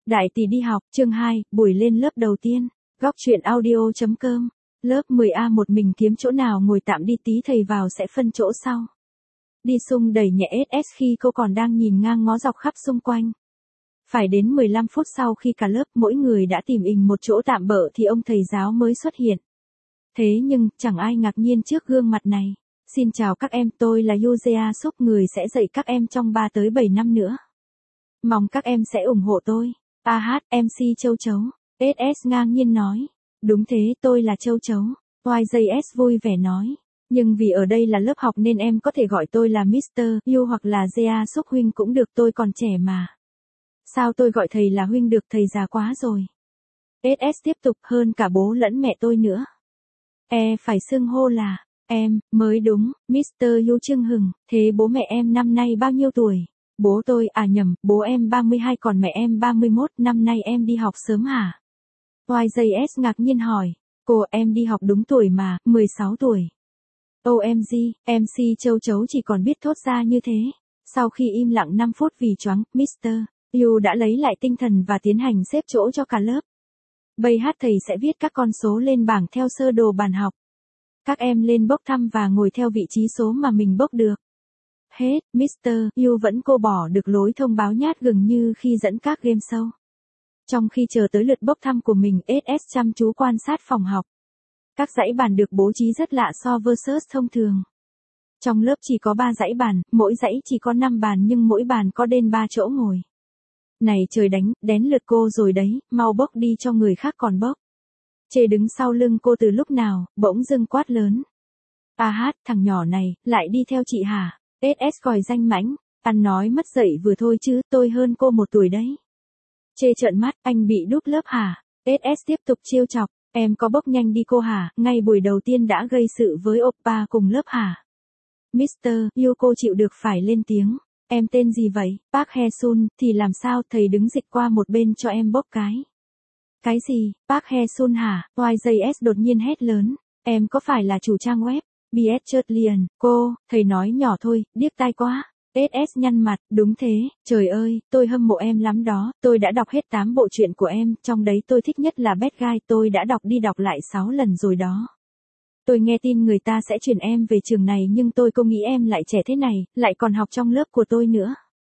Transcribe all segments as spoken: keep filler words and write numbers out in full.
Đại tỷ đi học, chương hai, buổi lên lớp đầu tiên. Góc truyện audio chấm com. Lớp mười A một mình kiếm chỗ nào ngồi tạm đi, tí thầy vào sẽ phân chỗ sau. Đi Sung đẩy nhẹ ét ét khi cô còn đang nhìn ngang ngó dọc khắp xung quanh. Phải đến mười lăm phút sau khi cả lớp mỗi người đã tìm ình một chỗ tạm bợ thì ông thầy giáo mới xuất hiện. Thế nhưng, chẳng ai ngạc nhiên trước gương mặt này. Xin chào các em, tôi là Yoo Jae Suk, người sẽ dạy các em trong ba tới bảy năm nữa. Mong các em sẽ ủng hộ tôi. a hát, em xê Châu Chấu. ét ét ngang nhiên nói. Đúng thế, tôi là Châu Chấu. i gi ét vui vẻ nói. Nhưng vì ở đây là lớp học nên em có thể gọi tôi là mít tơ Yoo hoặc là Jae Suk huynh cũng được, tôi còn trẻ mà. Sao tôi gọi thầy là huynh được, thầy già quá rồi. ét ét tiếp tục, hơn cả bố lẫn mẹ tôi nữa. E phải xưng hô là em, mới đúng, mít tơ Yoo Trương Hừng, thế bố mẹ em năm nay bao nhiêu tuổi? Bố tôi, à nhầm, bố em ba mươi hai còn mẹ em ba mươi mốt, năm nay em đi học sớm hả? i gi ét ngạc nhiên hỏi, cô em đi học đúng tuổi mà, mười sáu tuổi. ô em giê, em xê Châu Chấu chỉ còn biết thốt ra như thế. Sau khi im lặng năm phút vì choáng, mít tơ Yoo đã lấy lại tinh thần và tiến hành xếp chỗ cho cả lớp. Bây hát thầy sẽ viết các con số lên bảng theo sơ đồ bàn học. Các em lên bốc thăm và ngồi theo vị trí số mà mình bốc được. Hết, mít tơ Yoo vẫn cô bỏ được lối thông báo nhát gừng như khi dẫn các game show. Trong khi chờ tới lượt bốc thăm của mình, ét ét chăm chú quan sát phòng học. Các dãy bàn được bố trí rất lạ so versus thông thường. Trong lớp chỉ có ba dãy bàn, mỗi dãy chỉ có năm bàn nhưng mỗi bàn có đến ba chỗ ngồi. Này trời đánh, đến lượt cô rồi đấy, mau bốc đi cho người khác còn bốc. Chê đứng sau lưng cô từ lúc nào, bỗng dưng quát lớn. a hát, thằng nhỏ này, lại đi theo chị hả? ét ét còi danh mãnh, ăn nói mất dạy vừa thôi chứ, tôi hơn cô một tuổi đấy. Chê trợn mắt, anh bị đúp lớp hả? ét ét tiếp tục trêu chọc, em có bốc nhanh đi cô hả, ngay buổi đầu tiên đã gây sự với oppa cùng lớp hả? mít tơ Yoo cô chịu được phải lên tiếng, em tên gì vậy? Park Hae Sun, thì làm sao, thầy đứng dịch qua một bên cho em bốc cái. Cái gì, Park Hae Sun hả? i gi ét đột nhiên hét lớn, em có phải là chủ trang web? bê ét chợt liền, cô, thầy nói nhỏ thôi, điếc tai quá. ét ét nhăn mặt, đúng thế, trời ơi, tôi hâm mộ em lắm đó, tôi đã đọc hết tám bộ truyện của em, trong đấy tôi thích nhất là Bad Guy, tôi đã đọc đi đọc lại sáu lần rồi đó. Tôi nghe tin người ta sẽ chuyển em về trường này nhưng tôi không nghĩ em lại trẻ thế này, lại còn học trong lớp của tôi nữa.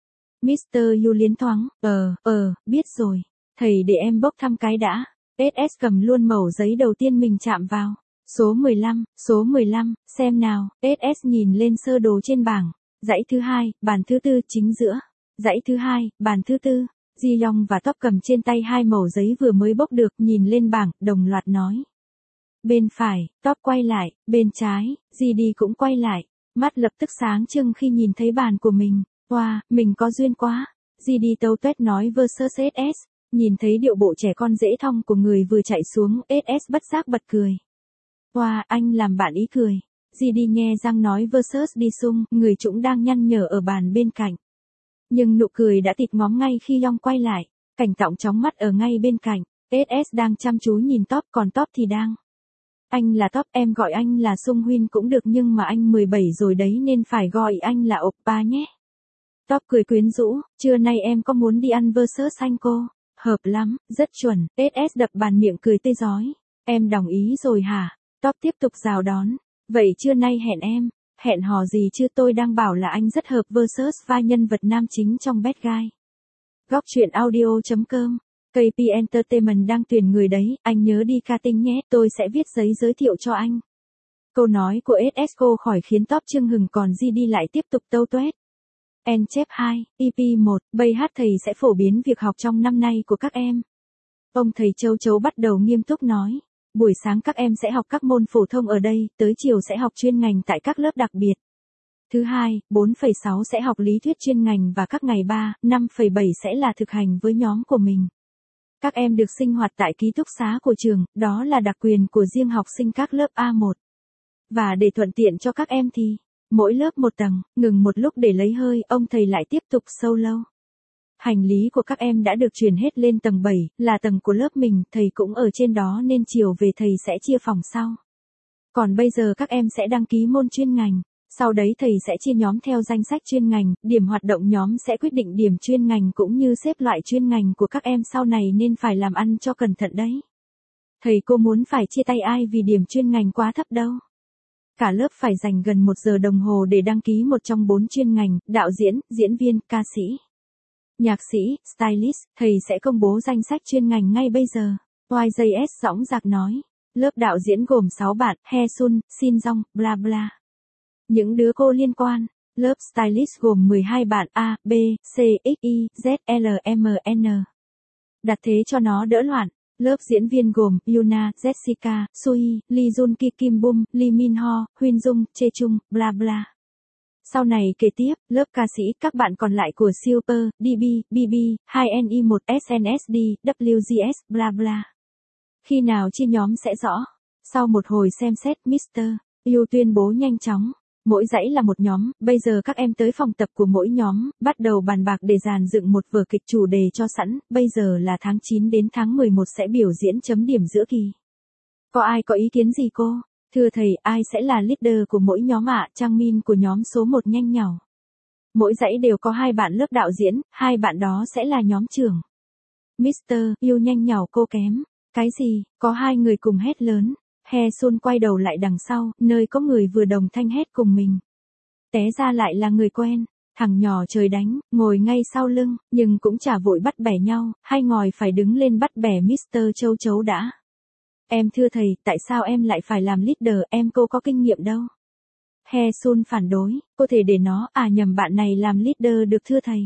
mít tơ Yoo liến thoáng, ờ, ờ, biết rồi, thầy để em bốc thăm cái đã. ét ét cầm luôn mẩu giấy đầu tiên mình chạm vào. Số mười lăm, số mười lăm, xem nào, ét ét nhìn lên sơ đồ trên bảng. Dãy thứ hai, bàn thứ tư chính giữa. Dãy thứ hai, bàn thứ tư. Ji Young và Top cầm trên tay hai mẩu giấy vừa mới bốc được, nhìn lên bảng, đồng loạt nói. Bên phải, Top quay lại, bên trái, Ji đi cũng quay lại. Mắt lập tức sáng trưng khi nhìn thấy bàn của mình. Wow, mình có duyên quá. Ji đi tâu tuét nói versus ét ét. Nhìn thấy điệu bộ trẻ con dễ thong của người vừa chạy xuống, ét ét bất giác bật cười. Wow, anh làm bạn ý cười. Ji đi nghe răng nói versus đi Sung, người chúng đang nhăn nhở ở bàn bên cạnh. Nhưng nụ cười đã tịt ngóm ngay khi Young quay lại, cảnh tượng chóng mắt ở ngay bên cạnh, ét ét đang chăm chú nhìn Top, còn Top thì đang. Anh là Top, em gọi anh là Sung Huynh cũng được nhưng mà anh mười bảy rồi đấy nên phải gọi anh là oppa nhé. Top cười quyến rũ, trưa nay em có muốn đi ăn versus anh cô? Hợp lắm, rất chuẩn, ét ét đập bàn miệng cười tươi rói. Em đồng ý rồi hả? Top tiếp tục rào đón. Vậy trưa nay hẹn em, hẹn hò gì chứ, tôi đang bảo là anh rất hợp versus vai nhân vật nam chính trong Bad Guy. Góc truyện audio chấm com, ca pê Entertainment đang tuyển người đấy, anh nhớ đi casting nhé, tôi sẽ viết giấy giới thiệu cho anh. Câu nói của ét ét cô khỏi khiến Top Trương Hừng còn Ji đi lại tiếp tục tâu tuét. En chép hai, e pê một, bây hát thầy sẽ phổ biến việc học trong năm nay của các em. Ông thầy Châu Chấu bắt đầu nghiêm túc nói. Buổi sáng các em sẽ học các môn phổ thông ở đây, tới chiều sẽ học chuyên ngành tại các lớp đặc biệt. Thứ hai, bốn phẩy sáu sẽ học lý thuyết chuyên ngành và các ngày ba, năm phẩy bảy sẽ là thực hành với nhóm của mình. Các em được sinh hoạt tại ký túc xá của trường, đó là đặc quyền của riêng học sinh các lớp a một. Và để thuận tiện cho các em thì, mỗi lớp một tầng, ngừng một lúc để lấy hơi, ông thầy lại tiếp tục solo. Hành lý của các em đã được chuyển hết lên tầng bảy, là tầng của lớp mình, thầy cũng ở trên đó nên chiều về thầy sẽ chia phòng sau. Còn bây giờ các em sẽ đăng ký môn chuyên ngành. Sau đấy thầy sẽ chia nhóm theo danh sách chuyên ngành, điểm hoạt động nhóm sẽ quyết định điểm chuyên ngành cũng như xếp loại chuyên ngành của các em sau này nên phải làm ăn cho cẩn thận đấy. Thầy cô muốn phải chia tay ai vì điểm chuyên ngành quá thấp đâu. Cả lớp phải dành gần một giờ đồng hồ để đăng ký một trong bốn chuyên ngành, đạo diễn, diễn viên, ca sĩ, nhạc sĩ, stylist, thầy sẽ công bố danh sách chuyên ngành ngay bây giờ. Y J S dõng dạc nói. Lớp đạo diễn gồm sáu bạn, He Sun, Shin Jong, bla bla. Những đứa cô liên quan. Lớp stylist gồm mười hai bạn A, B, C, X, Y, Z, L, M, N. Đặt thế cho nó đỡ loạn. Lớp diễn viên gồm Yuna, Jessica, Sui, Lee Jun Ki, Kim Bum, Lee Min Ho, Huyên Dung, Chê Chung, bla bla. Sau này kể tiếp, lớp ca sĩ, các bạn còn lại của Super, đê bê, bê bê, hai N I một, S N S D, W G S, bla bla. Khi nào chia nhóm sẽ rõ. Sau một hồi xem xét, mít tơ Yu tuyên bố nhanh chóng. Mỗi dãy là một nhóm, bây giờ các em tới phòng tập của mỗi nhóm, bắt đầu bàn bạc để dàn dựng một vở kịch chủ đề cho sẵn, bây giờ là tháng chín đến tháng mười một sẽ biểu diễn chấm điểm giữa kỳ. Có ai có ý kiến gì cô? Thưa thầy, ai sẽ là leader của mỗi nhóm ạ? À? Trang Min của nhóm số một nhanh nhảu. Mỗi dãy đều có hai bạn lớp đạo diễn, hai bạn đó sẽ là nhóm trưởng. mít tơ Yu nhanh nhảu cô kém. Cái gì? Có hai người cùng hét lớn. He Sun quay đầu lại đằng sau, nơi có người vừa đồng thanh hét cùng mình. Té ra lại là người quen. Thằng nhỏ trời đánh, ngồi ngay sau lưng, nhưng cũng chả vội bắt bẻ nhau, hay ngồi phải đứng lên bắt bẻ mít tơ Châu Chấu đã. Em thưa thầy, tại sao em lại phải làm leader, em cô có kinh nghiệm đâu. He Sun phản đối, cô thể để nó, à nhầm bạn này làm leader được thưa thầy.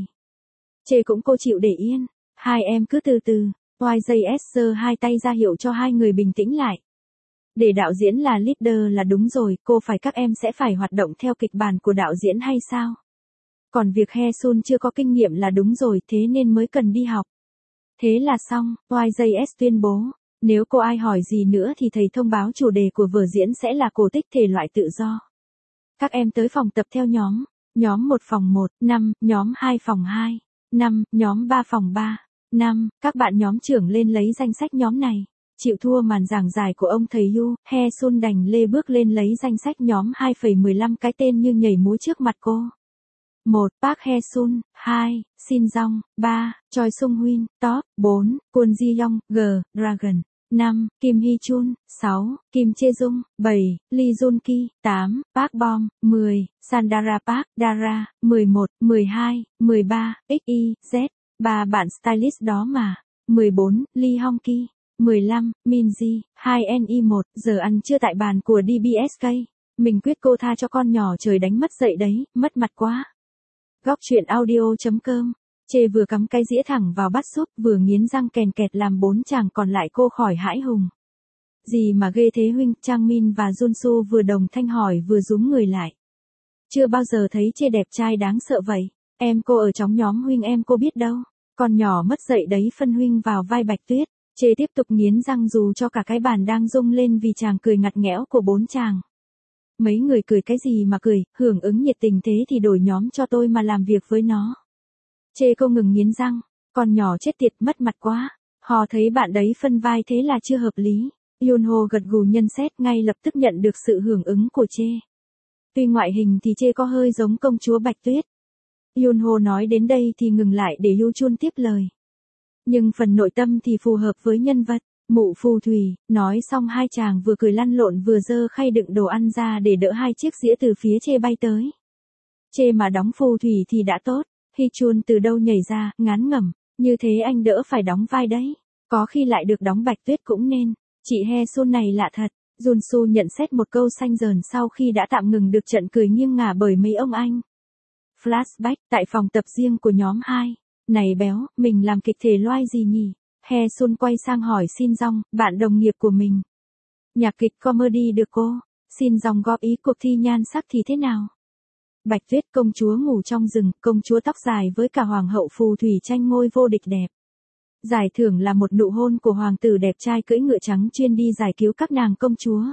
Chê cũng cô chịu để yên, hai em cứ từ từ. Y J S giơ hai tay ra hiệu cho hai người bình tĩnh lại. Để đạo diễn là leader là đúng rồi, cô phải các em sẽ phải hoạt động theo kịch bản của đạo diễn hay sao? Còn việc He Sun chưa có kinh nghiệm là đúng rồi, thế nên mới cần đi học. Thế là xong, Y J S tuyên bố. Nếu cô ai hỏi gì nữa thì thầy thông báo chủ đề của vở diễn sẽ là cổ tích thể loại tự do. Các em tới phòng tập theo nhóm. Nhóm một phòng một, năm, nhóm hai phòng hai, năm, nhóm ba phòng ba, năm, các bạn nhóm trưởng lên lấy danh sách nhóm này. Chịu thua màn giảng giải của ông thầy Yu, He Sun đành lê bước lên lấy danh sách nhóm hai phẩy mười lăm cái tên như nhảy múa trước mặt cô. một. Park He Sun, hai. Shin Jong, ba. Choi Sung Huyên, Top, bốn. Kwon Ji Young, G, Dragon, năm. Kim Hee Chun, sáu. Kim Chae Dung, bảy. Lee Jun Ki, tám. Park Bom, mười. Sandara Park, Dara, mười một, mười hai, mười ba. X Y Z, ba bạn stylist đó mà. mười bốn. Lee Hong Ki, mười lăm. Minji, hai N I một. Giờ ăn trưa tại bàn của D B S K. Mình quyết cô tha cho con nhỏ trời đánh mất dậy đấy, mất mặt quá. Góc truyện audio chấm com. Chê vừa cắm cái dĩa thẳng vào bát súp vừa nghiến răng kèn kẹt làm bốn chàng còn lại cô khỏi hãi hùng. Gì mà ghê thế huynh? Trang Min và Junsu vừa đồng thanh hỏi vừa rúm người lại. Chưa bao giờ thấy Chê đẹp trai đáng sợ vậy. Em cô ở trong nhóm huynh em cô biết đâu. Con nhỏ mất dậy đấy phân huynh vào vai Bạch Tuyết. Chê tiếp tục nghiến răng dù cho cả cái bàn đang rung lên vì chàng cười ngặt nghẽo của bốn chàng. Mấy người cười cái gì mà cười, hưởng ứng nhiệt tình thế thì đổi nhóm cho tôi mà làm việc với nó. Chê cô ngừng nghiến răng, con nhỏ chết tiệt mất mặt quá. Họ thấy bạn đấy phân vai thế là chưa hợp lý. Yunho gật gù nhân xét ngay lập tức nhận được sự hưởng ứng của Chê. Tuy ngoại hình thì Chê có hơi giống công chúa Bạch Tuyết. Yunho nói đến đây thì ngừng lại để Yu Chun tiếp lời. Nhưng phần nội tâm thì phù hợp với nhân vật. Mụ phù thủy, nói xong hai chàng vừa cười lăn lộn vừa giơ khay đựng đồ ăn ra để đỡ hai chiếc dĩa từ phía Chê bay tới. Chê mà đóng phù thủy thì đã tốt. Hi Chun từ đâu nhảy ra, ngán ngẩm, như thế anh đỡ phải đóng vai đấy. Có khi lại được đóng Bạch Tuyết cũng nên. Chị He Sun này lạ thật. Junsu nhận xét một câu xanh dờn sau khi đã tạm ngừng được trận cười nghiêng ngả bởi mấy ông anh. Flashback tại phòng tập riêng của nhóm hai. Này béo, mình làm kịch thể loại gì nhỉ? He Sun quay sang hỏi Shin Jong, bạn đồng nghiệp của mình. Nhạc kịch comedy được cô. Shin Jong góp ý cuộc thi nhan sắc thì thế nào? Bạch Tuyết công chúa ngủ trong rừng, công chúa tóc dài với cả hoàng hậu phù thủy tranh ngôi vô địch đẹp. Giải thưởng là một nụ hôn của hoàng tử đẹp trai cưỡi ngựa trắng chuyên đi giải cứu các nàng công chúa.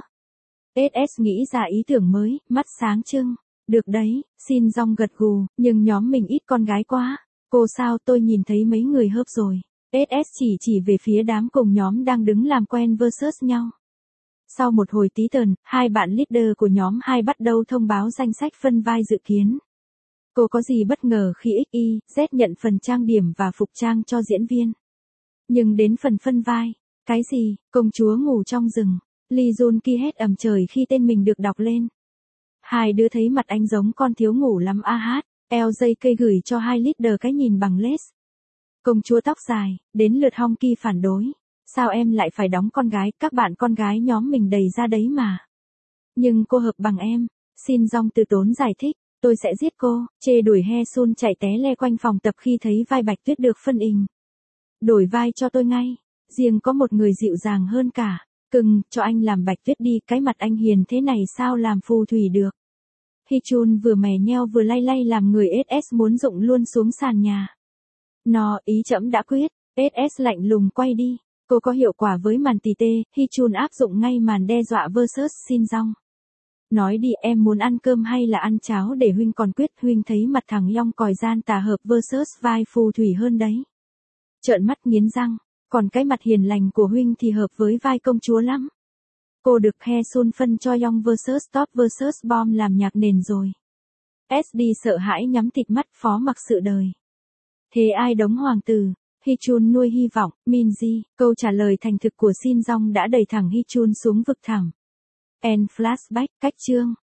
ét ét nghĩ ra ý tưởng mới, mắt sáng trưng. Được đấy, Shin Jong gật gù, nhưng nhóm mình ít con gái quá. Cô sao tôi nhìn thấy mấy người hớp rồi. ét ét chỉ chỉ về phía đám cùng nhóm đang đứng làm quen versus nhau. Sau một hồi tí tờn, hai bạn leader của nhóm hai bắt đầu thông báo danh sách phân vai dự kiến. Cô có gì bất ngờ khi ích y dét nhận phần trang điểm và phục trang cho diễn viên. Nhưng đến phần phân vai, cái gì, công chúa ngủ trong rừng, Lee Jun Ki hét ầm trời khi tên mình được đọc lên. Hai đứa thấy mặt anh giống con thiếu ngủ lắm a hát, lờ gi ca gửi cho hai leader cái nhìn bằng lết. Công chúa tóc dài, đến lượt Hong Ki phản đối. Sao em lại phải đóng con gái, các bạn con gái nhóm mình đầy ra đấy mà. Nhưng cô hợp bằng em, Shin Jong từ tốn giải thích, tôi sẽ giết cô, chê đuổi Hae Sun chạy té le quanh phòng tập khi thấy vai Bạch Tuyết được phân hình. Đổi vai cho tôi ngay, riêng có một người dịu dàng hơn cả, cưng, cho anh làm Bạch Tuyết đi, cái mặt anh hiền thế này sao làm phù thủy được. Hee Chun vừa mè nheo vừa lay lay làm người ét ét muốn rụng luôn xuống sàn nhà. Nó, ý trẫm đã quyết, ét ét lạnh lùng quay đi. Cô có hiệu quả với màn tì tê, Hee Chun áp dụng ngay màn đe dọa versus Shin Jong. Nói đi, em muốn ăn cơm hay là ăn cháo để huynh còn quyết, huynh thấy mặt thằng Yong còi gian tà hợp versus vai phù thủy hơn đấy. Trợn mắt nghiến răng, còn cái mặt hiền lành của huynh thì hợp với vai công chúa lắm. Cô được Hae Sun phân cho Yong versus Top versus Bom làm nhạc nền rồi. ét đê sợ hãi nhắm thịt mắt phó mặc sự đời. Thế ai đóng hoàng tử? Hee Chun nuôi hy vọng, Minji, câu trả lời thành thực của Shin Jong đã đẩy thẳng Hee Chun xuống vực thẳm. End flashback, cách chương.